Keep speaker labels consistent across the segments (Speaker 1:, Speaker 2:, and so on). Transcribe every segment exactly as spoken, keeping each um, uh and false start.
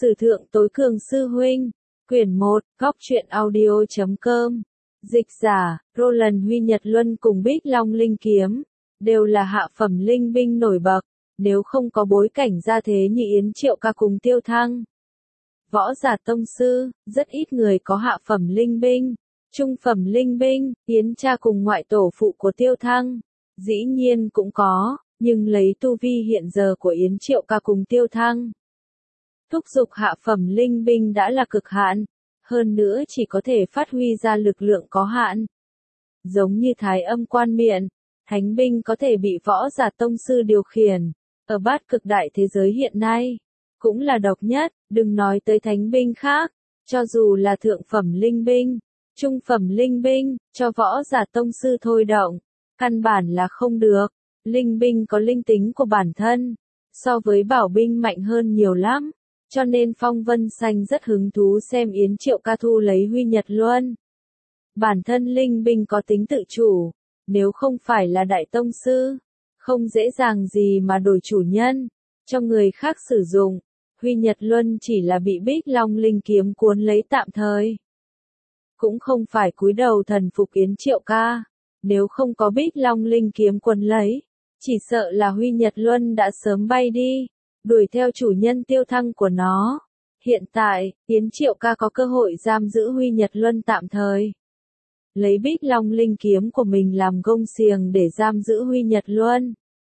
Speaker 1: Sử thượng tối cường sư huynh, quyển một, góc truyện audio chấm com. Dịch giả, Roland Huy Nhật Luân cùng Bích Long Linh Kiếm, đều là hạ phẩm linh binh nổi bật, nếu không có bối cảnh gia thế như Yến Triệu Ca cùng Tiêu Thăng. Võ giả tông sư, rất ít người có hạ phẩm linh binh, trung phẩm linh binh, Yến cha cùng ngoại tổ phụ của Tiêu Thăng, dĩ nhiên cũng có, nhưng lấy tu vi hiện giờ của Yến Triệu Ca cùng Tiêu Thăng, thúc giục hạ phẩm linh binh đã là cực hạn, hơn nữa chỉ có thể phát huy ra lực lượng có hạn. Giống như Thái Âm Quan Miện, thánh binh có thể bị võ giả tông sư điều khiển, ở bát cực đại thế giới hiện nay, cũng là độc nhất, đừng nói tới thánh binh khác, cho dù là thượng phẩm linh binh, trung phẩm linh binh, cho võ giả tông sư thôi động, căn bản là không được. Linh binh có linh tính của bản thân, so với bảo binh mạnh hơn nhiều lắm, cho nên Phong Vân Xanh rất hứng thú xem Yến Triệu Ca thu lấy Huy Nhật Luân. Bản thân linh binh có tính tự chủ, nếu không phải là đại tông sư, không dễ dàng gì mà đổi chủ nhân, cho người khác sử dụng. Huy Nhật Luân chỉ là bị Bích Long Linh Kiếm cuốn lấy tạm thời, cũng không phải cúi đầu thần phục Yến Triệu Ca, nếu không có Bích Long Linh Kiếm cuốn lấy, chỉ sợ là Huy Nhật Luân đã sớm bay đi, đuổi theo chủ nhân Tiêu Thăng của nó. Hiện tại, Yến Triệu Ca có cơ hội giam giữ Huy Nhật Luân tạm thời, lấy Bích Long Linh Kiếm của mình làm gông xiềng để giam giữ Huy Nhật Luân.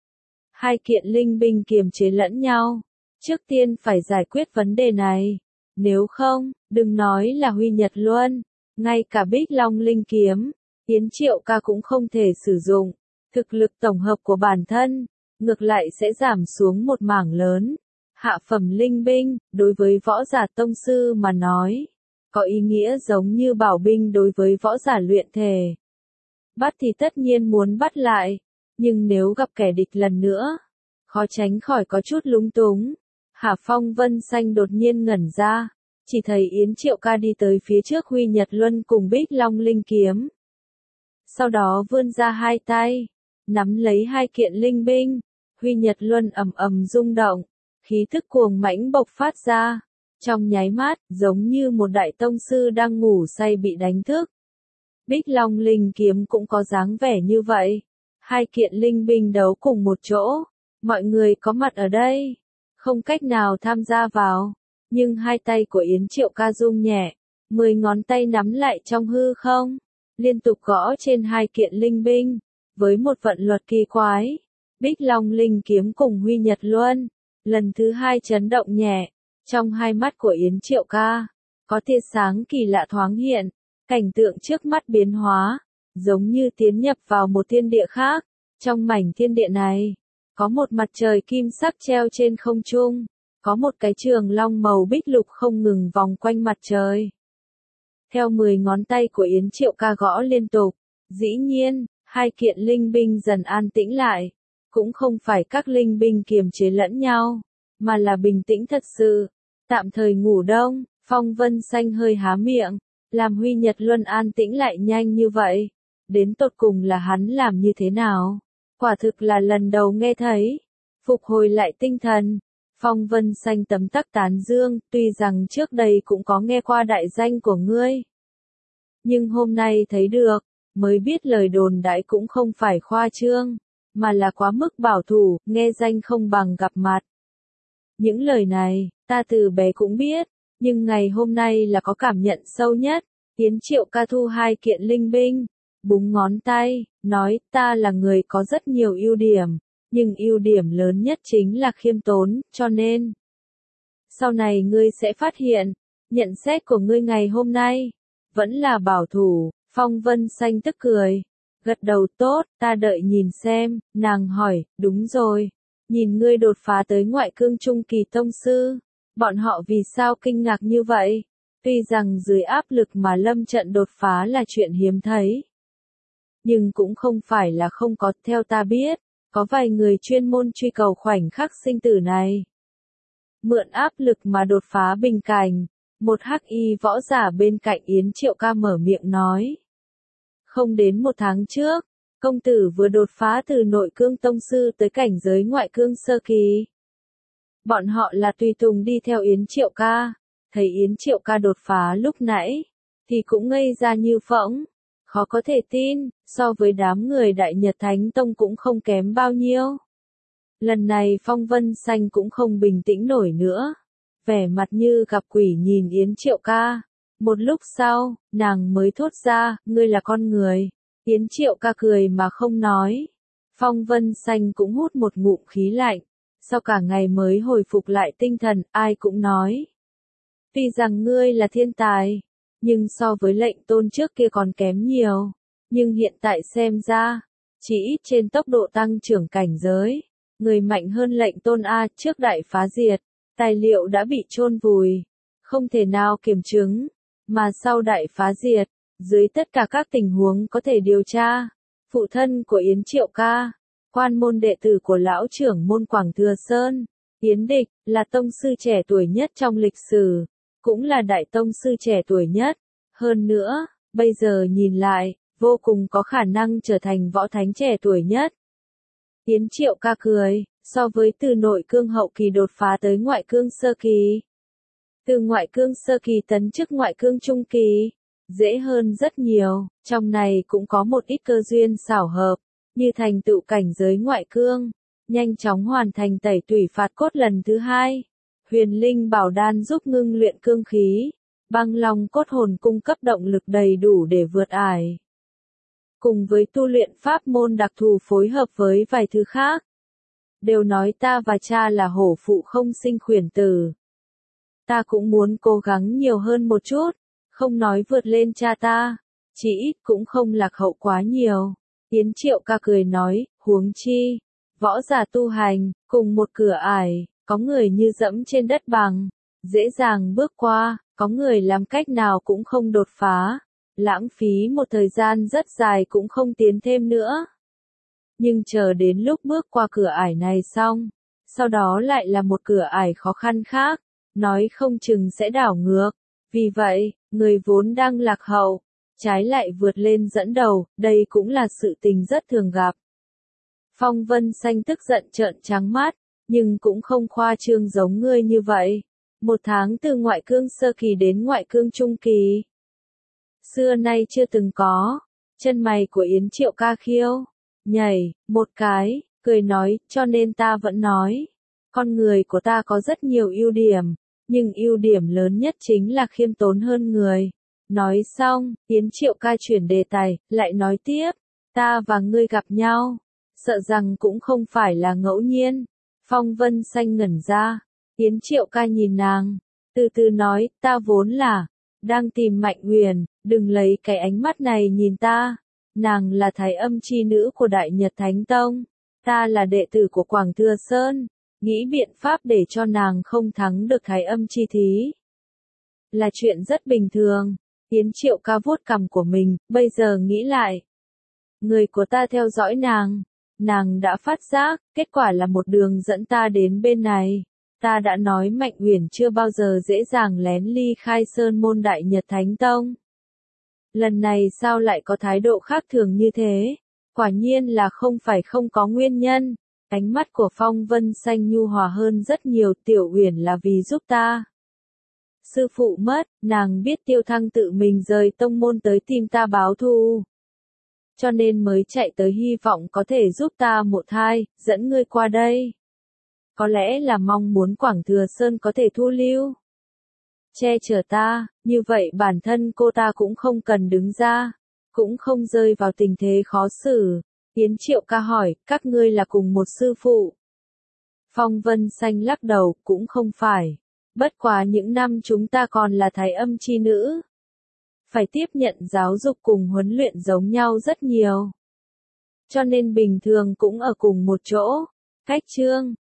Speaker 1: Hai kiện linh binh kiềm chế lẫn nhau, trước tiên phải giải quyết vấn đề này, nếu không, đừng nói là Huy Nhật Luân, ngay cả Bích Long Linh Kiếm, Yến Triệu Ca cũng không thể sử dụng. Thực lực tổng hợp của bản thân, ngược lại sẽ giảm xuống một mảng lớn. Hạ phẩm linh binh, đối với võ giả tông sư mà nói, có ý nghĩa giống như bảo binh đối với võ giả luyện thể. Bắt thì tất nhiên muốn bắt lại, nhưng nếu gặp kẻ địch lần nữa, khó tránh khỏi có chút lúng túng. Hạ Phong Vân Xanh đột nhiên ngẩn ra, chỉ thấy Yến Triệu Ca đi tới phía trước Huy Nhật Luân cùng Bích Long Linh Kiếm. Sau đó vươn ra hai tay, nắm lấy hai kiện linh binh, Huy Nhật Luân ầm ầm rung động, khí thức cuồng mãnh bộc phát ra, trong nháy mắt, giống như một đại tông sư đang ngủ say bị đánh thức. Bích Long Linh Kiếm cũng có dáng vẻ như vậy, hai kiện linh binh đấu cùng một chỗ, mọi người có mặt ở đây, không cách nào tham gia vào, nhưng hai tay của Yến Triệu Ca rung nhẹ, mười ngón tay nắm lại trong hư không, liên tục gõ trên hai kiện linh binh. Với một vận luật kỳ quái, Bích Long Linh Kiếm cùng Huy Nhật Luân, lần thứ hai chấn động nhẹ, trong hai mắt của Yến Triệu Ca, có tia sáng kỳ lạ thoáng hiện, cảnh tượng trước mắt biến hóa, giống như tiến nhập vào một thiên địa khác, trong mảnh thiên địa này, có một mặt trời kim sắc treo trên không trung, có một cái trường long màu bích lục không ngừng vòng quanh mặt trời. Theo mười ngón tay của Yến Triệu Ca gõ liên tục, dĩ nhiên, hai kiện linh binh dần an tĩnh lại, cũng không phải các linh binh kiềm chế lẫn nhau, mà là bình tĩnh thật sự, tạm thời ngủ đông. Phong Vân Xanh hơi há miệng, làm Huy Nhật Luân an tĩnh lại nhanh như vậy, đến tột cùng là hắn làm như thế nào, quả thực là lần đầu nghe thấy. Phục hồi lại tinh thần, Phong Vân Xanh tấm tắc tán dương, tuy rằng trước đây cũng có nghe qua đại danh của ngươi, nhưng hôm nay thấy được, mới biết lời đồn đãi cũng không phải khoa trương, mà là quá mức bảo thủ, nghe danh không bằng gặp mặt. Những lời này, ta từ bé cũng biết, nhưng ngày hôm nay là có cảm nhận sâu nhất. Yến Triệu Ca thu hai kiện linh binh, búng ngón tay, nói, ta là người có rất nhiều ưu điểm, nhưng ưu điểm lớn nhất chính là khiêm tốn, cho nên, sau này ngươi sẽ phát hiện, nhận xét của ngươi ngày hôm nay, vẫn là bảo thủ. Phong Vân Xanh tức cười, gật đầu tốt, ta đợi nhìn xem. Nàng hỏi, đúng rồi, nhìn ngươi đột phá tới ngoại cương trung kỳ tông sư, bọn họ vì sao kinh ngạc như vậy? Tuy rằng dưới áp lực mà lâm trận đột phá là chuyện hiếm thấy, nhưng cũng không phải là không có. Theo ta biết, có vài người chuyên môn truy cầu khoảnh khắc sinh tử này, mượn áp lực mà đột phá bình cảnh. Một hắc y võ giả bên cạnh Yến Triệu Ca mở miệng nói. Không đến một tháng trước, công tử vừa đột phá từ nội cương tông sư tới cảnh giới ngoại cương sơ kỳ. Bọn họ là tùy tùng đi theo Yến Triệu ca, thấy Yến Triệu ca đột phá lúc nãy, thì cũng ngây ra như phỗng, khó có thể tin, so với đám người Đại Nhật Thánh Tông cũng không kém bao nhiêu. Lần này Phong Vân Xanh cũng không bình tĩnh nổi nữa, vẻ mặt như gặp quỷ nhìn Yến Triệu ca. Một lúc sau, nàng mới thốt ra, ngươi là con người. Yến Triệu ca cười mà không nói. Phong Vân Xanh cũng hút một ngụm khí lạnh. Sau cả ngày mới hồi phục lại tinh thần, ai cũng nói. Tuy rằng ngươi là thiên tài, nhưng so với lệnh tôn trước kia còn kém nhiều. Nhưng hiện tại xem ra, chỉ ít trên tốc độ tăng trưởng cảnh giới, người mạnh hơn lệnh tôn A trước đại phá diệt, tài liệu đã bị chôn vùi, không thể nào kiểm chứng. Mà sau đại phá diệt, dưới tất cả các tình huống có thể điều tra, phụ thân của Yến Triệu ca, quan môn đệ tử của lão trưởng môn Quảng Thừa Sơn, Yến Địch, là tông sư trẻ tuổi nhất trong lịch sử, cũng là đại tông sư trẻ tuổi nhất. Hơn nữa, bây giờ nhìn lại, vô cùng có khả năng trở thành võ thánh trẻ tuổi nhất. Yến Triệu ca cười, so với từ nội cương hậu kỳ đột phá tới ngoại cương sơ kỳ. Từ ngoại cương sơ kỳ tấn chức ngoại cương trung kỳ, dễ hơn rất nhiều, trong này cũng có một ít cơ duyên xảo hợp, như thành tựu cảnh giới ngoại cương, nhanh chóng hoàn thành tẩy tủy phạt cốt lần thứ hai, huyền linh bảo đan giúp ngưng luyện cương khí, băng long cốt hồn cung cấp động lực đầy đủ để vượt ải. Cùng với tu luyện pháp môn đặc thù phối hợp với vài thứ khác, đều nói ta và cha là hổ phụ không sinh khuyển tử. Ta cũng muốn cố gắng nhiều hơn một chút, không nói vượt lên cha ta, chỉ ít cũng không lạc hậu quá nhiều. Yến Triệu ca cười nói, huống chi, võ giả tu hành, cùng một cửa ải, có người như dẫm trên đất bằng, dễ dàng bước qua, có người làm cách nào cũng không đột phá, lãng phí một thời gian rất dài cũng không tiến thêm nữa. Nhưng chờ đến lúc bước qua cửa ải này xong, sau đó lại là một cửa ải khó khăn khác, nói không chừng sẽ đảo ngược. Vì vậy, người vốn đang lạc hậu, trái lại vượt lên dẫn đầu, đây cũng là sự tình rất thường gặp. Phong Vân Xanh tức giận trợn trắng mắt, nhưng cũng không khoa trương giống ngươi như vậy. Một tháng từ ngoại cương sơ kỳ đến ngoại cương trung kỳ. Xưa nay chưa từng có, chân mày của Yến Triệu ca khiêu, nhảy, một cái, cười nói, cho nên ta vẫn nói. Con người của ta có rất nhiều ưu điểm, nhưng ưu điểm lớn nhất chính là khiêm tốn hơn người. Nói xong, Yến Triệu ca chuyển đề tài, lại nói tiếp, ta và ngươi gặp nhau, sợ rằng cũng không phải là ngẫu nhiên. Phong Vân Xanh ngẩn ra, Yến Triệu ca nhìn nàng, từ từ nói, ta vốn là, đang tìm Mạnh Huyền, đừng lấy cái ánh mắt này nhìn ta. Nàng là thái âm chi nữ của Đại Nhật Thánh Tông, ta là đệ tử của Quảng Thừa Sơn, nghĩ biện pháp để cho nàng không thắng được thái âm chi thí. Là chuyện rất bình thường. Yến Triệu ca vuốt cằm của mình, bây giờ nghĩ lại. Người của ta theo dõi nàng, nàng đã phát giác, kết quả là một đường dẫn ta đến bên này. Ta đã nói Mạnh Huyền chưa bao giờ dễ dàng lén ly khai sơn môn Đại Nhật Thánh Tông. Lần này sao lại có thái độ khác thường như thế? Quả nhiên là không phải không có nguyên nhân. Ánh mắt của Phong Vân Xanh nhu hòa hơn rất nhiều, Tiểu Uyển là vì giúp ta. Sư phụ mất, nàng biết Tiêu Thăng tự mình rời tông môn tới tìm ta báo thù. Cho nên mới chạy tới hy vọng có thể giúp ta một thai, dẫn ngươi qua đây. Có lẽ là mong muốn Quảng Thừa Sơn có thể thu lưu. Che chở ta, như vậy bản thân cô ta cũng không cần đứng ra, cũng không rơi vào tình thế khó xử. Yến Triệu ca hỏi, các ngươi là cùng một sư phụ. Phong Vân Xanh lắc đầu, cũng không phải. Bất quá những năm chúng ta còn là thái âm chi nữ. Phải tiếp nhận giáo dục cùng huấn luyện giống nhau rất nhiều. Cho nên bình thường cũng ở cùng một chỗ. Cách chương